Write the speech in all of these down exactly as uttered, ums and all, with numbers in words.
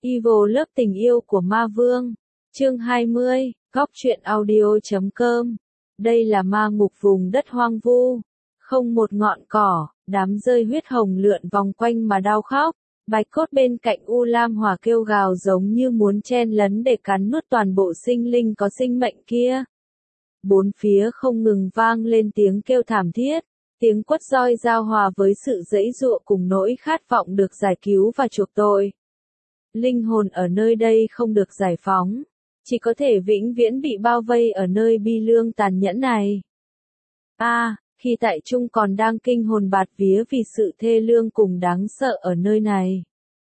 Evil Love tình yêu của ma vương. Chương hai mươi, góc truyện audio chấm com. Đây là ma ngục vùng đất hoang vu. Không một ngọn cỏ, đám rơi huyết hồng lượn vòng quanh mà đau khóc. Bạch cốt bên cạnh U Lam Hỏa kêu gào giống như muốn chen lấn để cắn nuốt toàn bộ sinh linh có sinh mệnh kia. Bốn phía không ngừng vang lên tiếng kêu thảm thiết. Tiếng quất roi giao hòa với sự giãy giụa cùng nỗi khát vọng được giải cứu và chuộc tội. Linh hồn ở nơi đây không được giải phóng, chỉ có thể vĩnh viễn bị bao vây ở nơi bi lương tàn nhẫn này. A, à, khi tại Trung còn đang kinh hồn bạt vía vì sự thê lương cùng đáng sợ ở nơi này.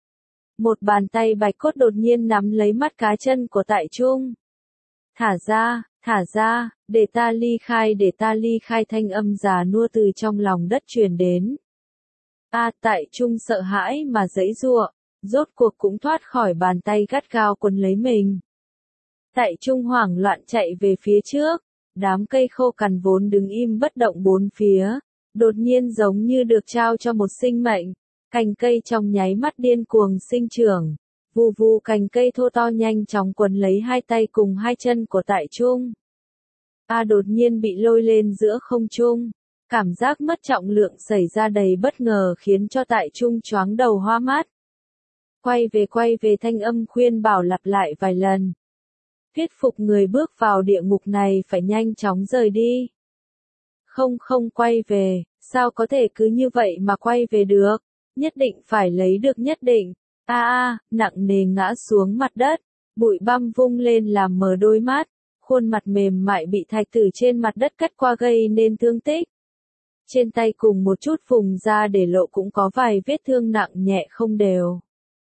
Một bàn tay bạch cốt đột nhiên nắm lấy mắt cá chân của tại Trung. Thả ra, thả ra, để ta ly khai để ta ly khai thanh âm già nua từ trong lòng đất truyền đến. A, à, tại Trung sợ hãi mà giãy giụa. Rốt cuộc cũng thoát khỏi bàn tay gắt gao quấn lấy mình. Tại Trung hoảng loạn chạy về phía trước, đám cây khô cằn vốn đứng im bất động bốn phía, đột nhiên giống như được trao cho một sinh mệnh, cành cây trong nháy mắt điên cuồng sinh trưởng, vù vù cành cây thô to nhanh chóng quấn lấy hai tay cùng hai chân của Tại Trung. A đột nhiên bị lôi lên giữa không trung, cảm giác mất trọng lượng xảy ra đầy bất ngờ khiến cho Tại Trung choáng đầu hoa mắt. Quay về quay về thanh âm khuyên bảo lặp lại vài lần. Thuyết phục người bước vào địa ngục này phải nhanh chóng rời đi. Không không quay về, sao có thể cứ như vậy mà quay về được, nhất định phải lấy được nhất định. A a, nặng nề ngã xuống mặt đất, bụi băm vung lên làm mờ đôi mắt, khuôn mặt mềm mại bị thạch tử trên mặt đất cắt qua gây nên thương tích. Trên tay cùng một chút vùng da để lộ cũng có vài vết thương nặng nhẹ không đều.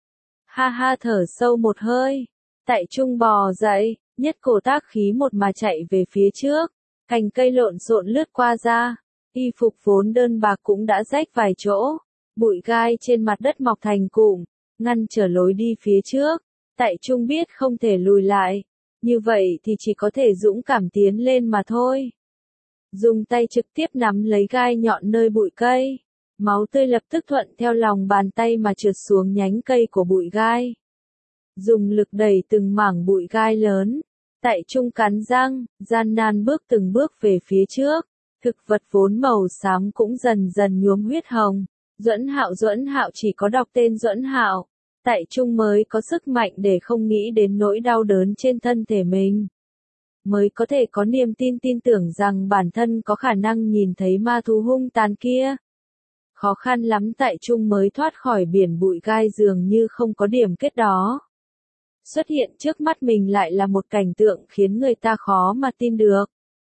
Ha ha thở sâu một hơi, Tại Trung bò dậy, nhất cổ tác khí một mà chạy về phía trước, cành cây lộn xộn lướt qua ra, y phục vốn đơn bạc cũng đã rách vài chỗ, bụi gai trên mặt đất mọc thành cụm, ngăn trở lối đi phía trước. Tại Trung biết không thể lùi lại, như vậy thì chỉ có thể dũng cảm tiến lên mà thôi. Dùng tay trực tiếp nắm lấy gai nhọn nơi bụi cây. Máu tươi lập tức thuận theo lòng bàn tay mà trượt xuống nhánh cây của bụi gai. Dùng lực đẩy từng mảng bụi gai lớn. Tại Trung cắn răng, gian nan bước từng bước về phía trước. Thực vật vốn màu xám cũng dần dần nhuốm huyết hồng. Duẫn Hạo Duẫn Hạo chỉ có đọc tên Duẫn Hạo. Tại Trung mới có sức mạnh để không nghĩ đến nỗi đau đớn trên thân thể mình. Mới có thể có niềm tin tin tưởng rằng bản thân có khả năng nhìn thấy ma thú hung tàn kia. Khó khăn lắm Tại Trung mới thoát khỏi biển bụi gai dường như không có điểm kết đó. Xuất hiện trước mắt mình lại là một cảnh tượng khiến người ta khó mà tin được.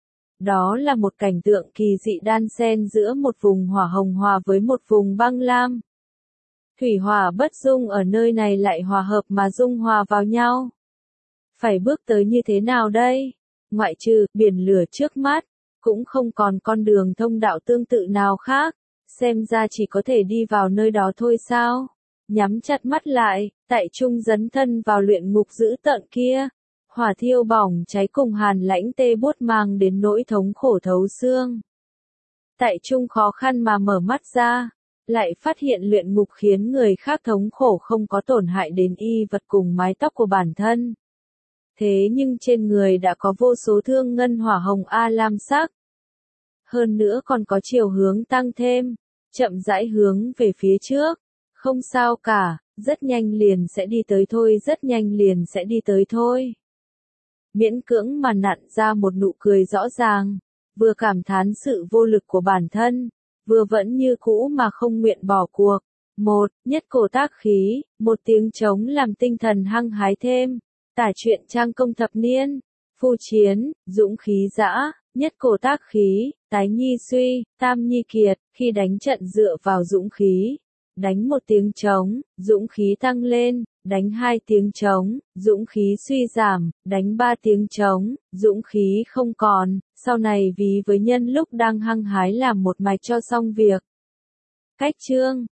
Đó là một cảnh tượng kỳ dị đan xen giữa một vùng hỏa hồng hòa với một vùng băng lam. Thủy hỏa bất dung ở nơi này lại hòa hợp mà dung hòa vào nhau. Phải bước tới như thế nào đây? Ngoại trừ biển lửa trước mắt, cũng không còn con đường thông đạo tương tự nào khác. Xem ra chỉ có thể đi vào nơi đó thôi sao? Nhắm chặt mắt lại, Tại Trung dấn thân vào luyện ngục dữ tợn kia. Hỏa thiêu bỏng cháy cùng hàn lãnh tê buốt mang đến nỗi thống khổ thấu xương. Tại Trung khó khăn mà mở mắt ra, lại phát hiện luyện ngục khiến người khác thống khổ không có tổn hại đến y vật cùng mái tóc của bản thân. Thế nhưng trên người đã có vô số thương ngân hỏa hồng a lam sắc. Hơn nữa còn có chiều hướng tăng thêm, chậm rãi hướng về phía trước. Không sao cả, rất nhanh liền sẽ đi tới thôi, rất nhanh liền sẽ đi tới thôi. Miễn cưỡng mà nặn ra một nụ cười rõ ràng, vừa cảm thán sự vô lực của bản thân, vừa vẫn như cũ mà không nguyện bỏ cuộc. Một, nhất cổ tác khí, một tiếng trống làm tinh thần hăng hái thêm. Tả truyện trang công thập niên, phu chiến, dũng khí dã. Nhất cổ tác khí, tái nhi suy, tam nhi kiệt, khi đánh trận dựa vào dũng khí. Đánh một tiếng trống, dũng khí tăng lên, đánh hai tiếng trống, dũng khí suy giảm, đánh ba tiếng trống, dũng khí không còn, sau này vì với nhân lúc đang hăng hái làm một mạch cho xong việc. Cách chương,